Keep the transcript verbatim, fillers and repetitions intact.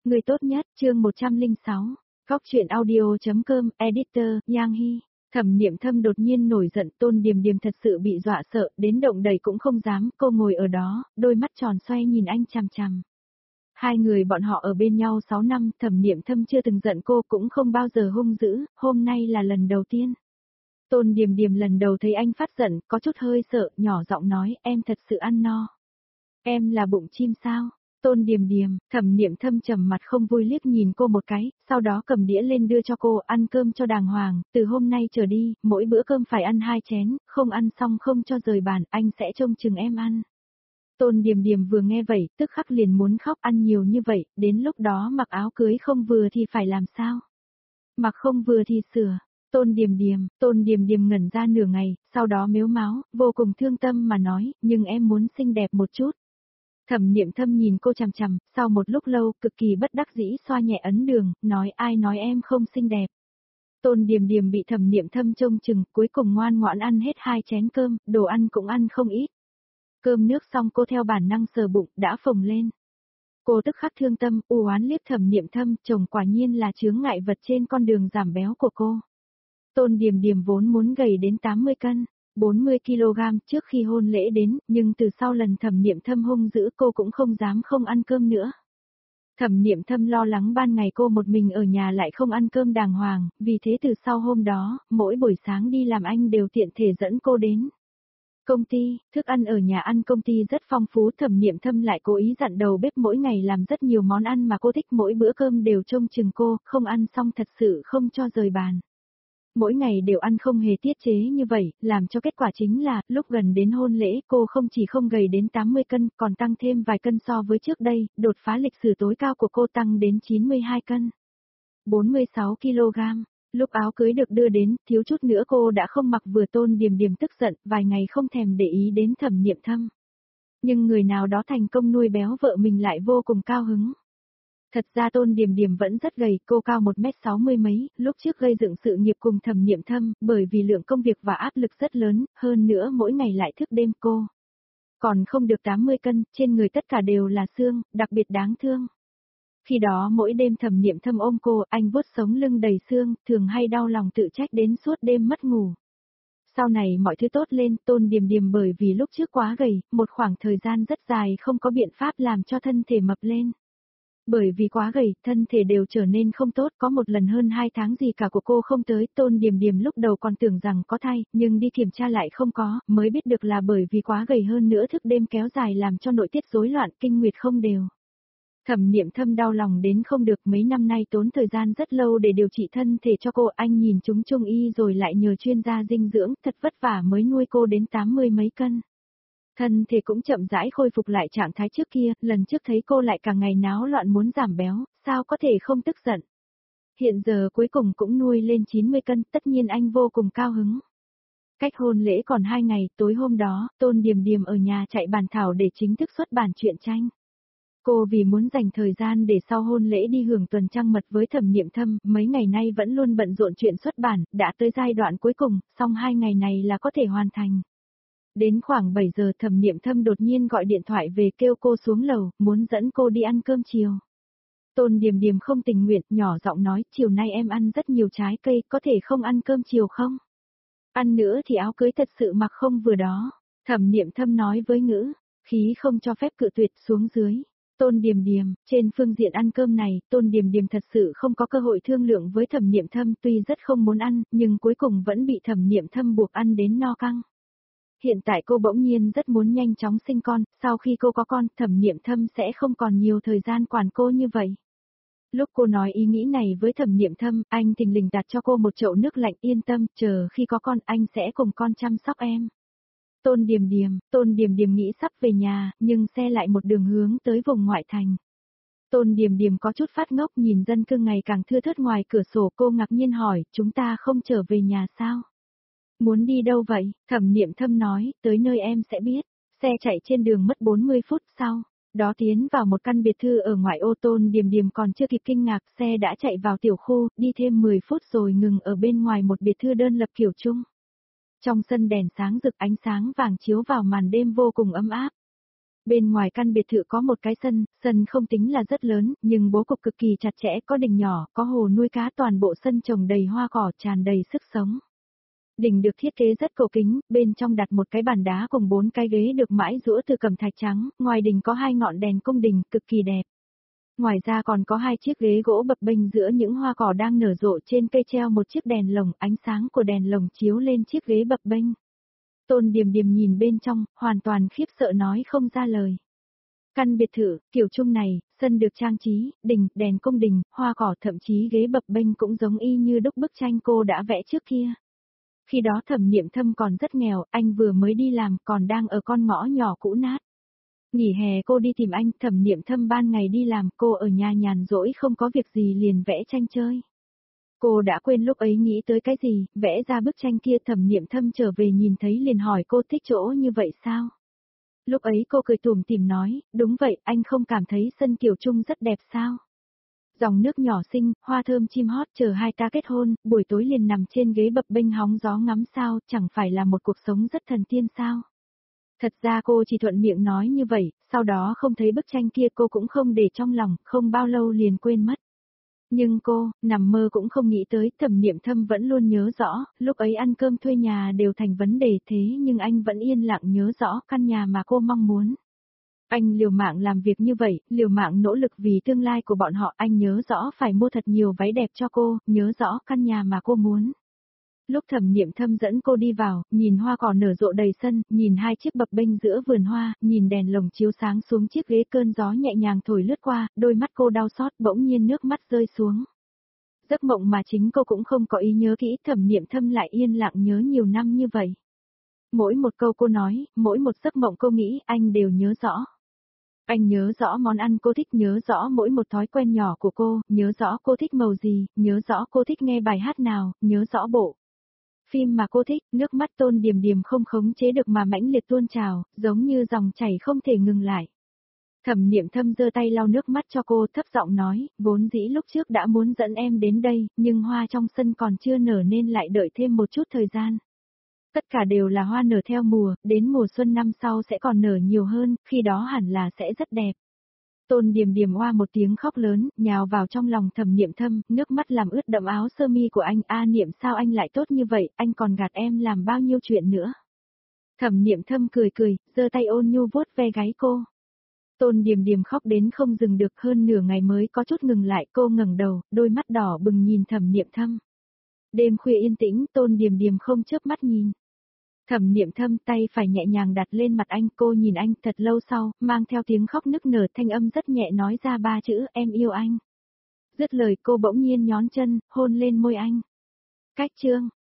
Người tốt nhất, chương một trăm lẻ sáu, Góc truyện audio.com, editor, Yang Hy. Thẩm Niệm Thâm đột nhiên nổi giận, Tôn Điềm Điềm thật sự bị dọa sợ, đến động đậy cũng không dám, cô ngồi ở đó, đôi mắt tròn xoay nhìn anh chằm chằm. Hai người bọn họ ở bên nhau sáu năm, Thẩm Niệm Thâm chưa từng giận cô, cũng không bao giờ hung dữ, hôm nay là lần đầu tiên. Tôn Điềm Điềm lần đầu thấy anh phát giận, có chút hơi sợ, nhỏ giọng nói, em thật sự ăn no. Em là bụng chim sao? Tôn Điềm Điềm, Thẩm Niệm Thâm trầm mặt không vui liếc nhìn cô một cái, sau đó cầm đĩa lên đưa cho cô, ăn cơm cho đàng hoàng, từ hôm nay trở đi, mỗi bữa cơm phải ăn hai chén, không ăn xong không cho rời bàn, anh sẽ trông chừng em ăn. Tôn Điềm Điềm vừa nghe vậy, tức khắc liền muốn khóc, ăn nhiều như vậy, đến lúc đó mặc áo cưới không vừa thì phải làm sao? Mặc không vừa thì sửa. Tôn Điềm Điềm, Tôn Điềm Điềm ngẩn ra nửa ngày, sau đó mếu máo, vô cùng thương tâm mà nói, nhưng em muốn xinh đẹp một chút. Thẩm Niệm Thâm nhìn cô chằm chằm, sau một lúc lâu, cực kỳ bất đắc dĩ xoa nhẹ ấn đường, nói ai nói em không xinh đẹp. Tôn Điềm Điềm bị Thẩm Niệm Thâm trông chừng, cuối cùng ngoan ngoãn ăn hết hai chén cơm, đồ ăn cũng ăn không ít. Cơm nước xong cô theo bản năng sờ bụng, đã phồng lên. Cô tức khắc thương tâm, u oán liếc Thẩm Niệm Thâm, chồng quả nhiên là chướng ngại vật trên con đường giảm béo của cô. Tôn Điềm Điềm vốn muốn gầy đến tám mươi cân. bốn mươi ki lô gam trước khi hôn lễ đến, nhưng từ sau lần Thẩm Niệm Thâm hung dữ cô cũng không dám không ăn cơm nữa. Thẩm Niệm Thâm lo lắng ban ngày cô một mình ở nhà lại không ăn cơm đàng hoàng, vì thế từ sau hôm đó, mỗi buổi sáng đi làm anh đều tiện thể dẫn cô đến công ty, thức ăn ở nhà ăn công ty rất phong phú, Thẩm Niệm Thâm lại cố ý dặn đầu bếp mỗi ngày làm rất nhiều món ăn mà cô thích, mỗi bữa cơm đều trông chừng cô, không ăn xong thật sự không cho rời bàn. Mỗi ngày đều ăn không hề tiết chế như vậy, làm cho kết quả chính là, lúc gần đến hôn lễ cô không chỉ không gầy đến tám mươi cân, còn tăng thêm vài cân so với trước đây, đột phá lịch sử tối cao của cô tăng đến chín mươi hai cân. bốn mươi sáu ki lô gam, lúc áo cưới được đưa đến, thiếu chút nữa cô đã không mặc vừa. Tôn Điềm Điềm tức giận, vài ngày không thèm để ý đến Thẩm Niệm Thâm. Nhưng người nào đó thành công nuôi béo vợ mình lại vô cùng cao hứng. Thật ra Tôn Điềm Điềm vẫn rất gầy, cô cao một mét sáu mươi mấy, lúc trước gây dựng sự nghiệp cùng Thẩm Niệm Thâm, bởi vì lượng công việc và áp lực rất lớn, hơn nữa mỗi ngày lại thức đêm cô. Còn không được tám mươi cân, trên người tất cả đều là xương, đặc biệt đáng thương. Khi đó mỗi đêm Thẩm Niệm Thâm ôm cô, anh vuốt sống lưng đầy xương, thường hay đau lòng tự trách đến suốt đêm mất ngủ. Sau này mọi thứ tốt lên, Tôn Điềm Điềm bởi vì lúc trước quá gầy, một khoảng thời gian rất dài không có biện pháp làm cho thân thể mập lên. Bởi vì quá gầy, thân thể đều trở nên không tốt, có một lần hơn hai tháng gì cả của cô không tới, Tôn Điềm Điềm lúc đầu còn tưởng rằng có thai, nhưng đi kiểm tra lại không có, mới biết được là bởi vì quá gầy hơn nữa thức đêm kéo dài làm cho nội tiết rối loạn, kinh nguyệt không đều. Thẩm Niệm Thâm đau lòng đến không được, mấy năm nay tốn thời gian rất lâu để điều trị thân thể cho cô, anh nhìn chúng trung y rồi lại nhờ chuyên gia dinh dưỡng, thật vất vả mới nuôi cô đến tám mươi mấy cân. Thân thể cũng chậm rãi khôi phục lại trạng thái trước kia, lần trước thấy cô lại cả ngày náo loạn muốn giảm béo, sao có thể không tức giận. Hiện giờ cuối cùng cũng nuôi lên chín mươi cân, tất nhiên anh vô cùng cao hứng. Cách hôn lễ còn hai ngày, tối hôm đó, Tôn Điềm Điềm ở nhà chạy bản thảo để chính thức xuất bản truyện tranh. Cô vì muốn dành thời gian để sau hôn lễ đi hưởng tuần trăng mật với Thẩm Niệm Thâm, mấy ngày nay vẫn luôn bận rộn chuyện xuất bản, đã tới giai đoạn cuối cùng, xong hai ngày này là có thể hoàn thành. Đến khoảng bảy giờ Thẩm Niệm Thâm đột nhiên gọi điện thoại về kêu cô xuống lầu, muốn dẫn cô đi ăn cơm chiều. Tôn Điềm Điềm không tình nguyện, nhỏ giọng nói, chiều nay em ăn rất nhiều trái cây, có thể không ăn cơm chiều không? Ăn nữa thì áo cưới thật sự mặc không vừa đó. Thẩm Niệm Thâm nói với ngữ khí không cho phép cự tuyệt xuống dưới. Tôn Điềm Điềm, trên phương diện ăn cơm này, Tôn Điềm Điềm thật sự không có cơ hội thương lượng với Thẩm Niệm Thâm, tuy rất không muốn ăn, nhưng cuối cùng vẫn bị Thẩm Niệm Thâm buộc ăn đến no căng. Hiện tại cô bỗng nhiên rất muốn nhanh chóng sinh con, sau khi cô có con, Thẩm Niệm Thâm sẽ không còn nhiều thời gian quản cô như vậy. Lúc cô nói ý nghĩ này với Thẩm Niệm Thâm, anh thình lình đặt cho cô một chậu nước lạnh, yên tâm, chờ khi có con anh sẽ cùng con chăm sóc em. Tôn Điềm Điềm, Tôn Điềm Điềm nghĩ sắp về nhà, nhưng xe lại một đường hướng tới vùng ngoại thành. Tôn Điềm Điềm có chút phát ngốc nhìn dân cư ngày càng thưa thớt ngoài cửa sổ, cô ngạc nhiên hỏi, chúng ta không trở về nhà sao? Muốn đi đâu vậy? Thẩm Niệm Thâm nói, tới nơi em sẽ biết. Xe chạy trên đường mất bốn mươi phút sau. Đó tiến vào một căn biệt thự ở ngoại ô. Tôn Điềm Điềm còn chưa kịp kinh ngạc, xe đã chạy vào tiểu khu, đi thêm mười phút rồi ngừng ở bên ngoài một biệt thự đơn lập kiểu chung. Trong sân đèn sáng rực, ánh sáng vàng chiếu vào màn đêm vô cùng ấm áp. Bên ngoài căn biệt thự có một cái sân, sân không tính là rất lớn, nhưng bố cục cực kỳ chặt chẽ, có đình nhỏ, có hồ nuôi cá, toàn bộ sân trồng đầy hoa cỏ, tràn đầy sức sống. Đình được thiết kế rất cổ kính, bên trong đặt một cái bàn đá cùng bốn cái ghế được mãi giũa từ cẩm thạch trắng, ngoài đình có hai ngọn đèn cung đình, cực kỳ đẹp. Ngoài ra còn có hai chiếc ghế gỗ bập bênh giữa những hoa cỏ đang nở rộ, trên cây treo một chiếc đèn lồng, ánh sáng của đèn lồng chiếu lên chiếc ghế bập bênh. Tôn Điềm Điềm nhìn bên trong, hoàn toàn khiếp sợ nói không ra lời. Căn biệt thự, kiểu chung này, sân được trang trí, đình, đèn cung đình, hoa cỏ, thậm chí ghế bập bênh cũng giống y như đúc bức tranh cô đã vẽ trước kia. Khi đó Thẩm Niệm Thâm còn rất nghèo, anh vừa mới đi làm, còn đang ở con ngõ nhỏ cũ nát. Nghỉ hè cô đi tìm anh, Thẩm Niệm Thâm ban ngày đi làm, cô ở nhà nhàn rỗi không có việc gì liền vẽ tranh chơi. Cô đã quên lúc ấy nghĩ tới cái gì, vẽ ra bức tranh kia. Thẩm Niệm Thâm trở về nhìn thấy liền hỏi cô thích chỗ như vậy sao? Lúc ấy cô cười tủm tỉm nói, đúng vậy, anh không cảm thấy sân kiểu chung rất đẹp sao? Dòng nước nhỏ xinh, hoa thơm chim hót, chờ hai ta kết hôn, buổi tối liền nằm trên ghế bập bênh hóng gió ngắm sao, chẳng phải là một cuộc sống rất thần tiên sao? Thật ra cô chỉ thuận miệng nói như vậy, sau đó không thấy bức tranh kia cô cũng không để trong lòng, không bao lâu liền quên mất. Nhưng cô, nằm mơ cũng không nghĩ tới, Thẩm Niệm Thâm vẫn luôn nhớ rõ, lúc ấy ăn cơm thuê nhà đều thành vấn đề, thế nhưng anh vẫn yên lặng nhớ rõ căn nhà mà cô mong muốn. Anh liều mạng làm việc như vậy, liều mạng nỗ lực vì tương lai của bọn họ, anh nhớ rõ phải mua thật nhiều váy đẹp cho cô, nhớ rõ căn nhà mà cô muốn. Lúc Thẩm Niệm Thâm dẫn cô đi vào, nhìn hoa cỏ nở rộ đầy sân, nhìn hai chiếc bập bênh giữa vườn hoa, nhìn đèn lồng chiếu sáng xuống chiếc ghế, cơn gió nhẹ nhàng thổi lướt qua, đôi mắt cô đau xót, bỗng nhiên nước mắt rơi xuống. Giấc mộng mà chính cô cũng không có ý nhớ kỹ, Thẩm Niệm Thâm lại yên lặng nhớ nhiều năm như vậy. Mỗi một câu cô nói, mỗi một giấc mộng cô nghĩ, anh đều nhớ rõ. Anh nhớ rõ món ăn cô thích, nhớ rõ mỗi một thói quen nhỏ của cô, nhớ rõ cô thích màu gì, nhớ rõ cô thích nghe bài hát nào, nhớ rõ bộ phim mà cô thích. Nước mắt Tôn Điềm Điềm không khống chế được mà mãnh liệt tuôn trào, giống như dòng chảy không thể ngừng lại. Thẩm Niệm Thâm giơ tay lau nước mắt cho cô, thấp giọng nói, vốn dĩ lúc trước đã muốn dẫn em đến đây, nhưng hoa trong sân còn chưa nở nên lại đợi thêm một chút thời gian. Tất cả đều là hoa nở theo mùa, đến mùa xuân năm sau sẽ còn nở nhiều hơn, khi đó hẳn là sẽ rất đẹp. Tôn Điềm Điềm oa một tiếng khóc lớn, nhào vào trong lòng Thẩm Niệm Thâm, nước mắt làm ướt đẫm áo sơ mi của anh. A Niệm, sao anh lại tốt như vậy, anh còn gạt em làm bao nhiêu chuyện nữa. Thẩm Niệm Thâm cười cười, giơ tay ôn nhu vuốt ve gáy cô. Tôn Điềm Điềm khóc đến không dừng được, hơn nửa ngày mới có chút ngừng lại, cô ngẩng đầu, đôi mắt đỏ bừng nhìn Thẩm Niệm Thâm. Đêm khuya yên tĩnh, Tôn Điềm Điềm không chớp mắt nhìn. Thẩm Niệm Thâm tay phải nhẹ nhàng đặt lên mặt anh, cô nhìn anh thật lâu sau, mang theo tiếng khóc nức nở, thanh âm rất nhẹ nói ra ba chữ, em yêu anh. Dứt lời cô bỗng nhiên nhón chân, hôn lên môi anh. Cách chương.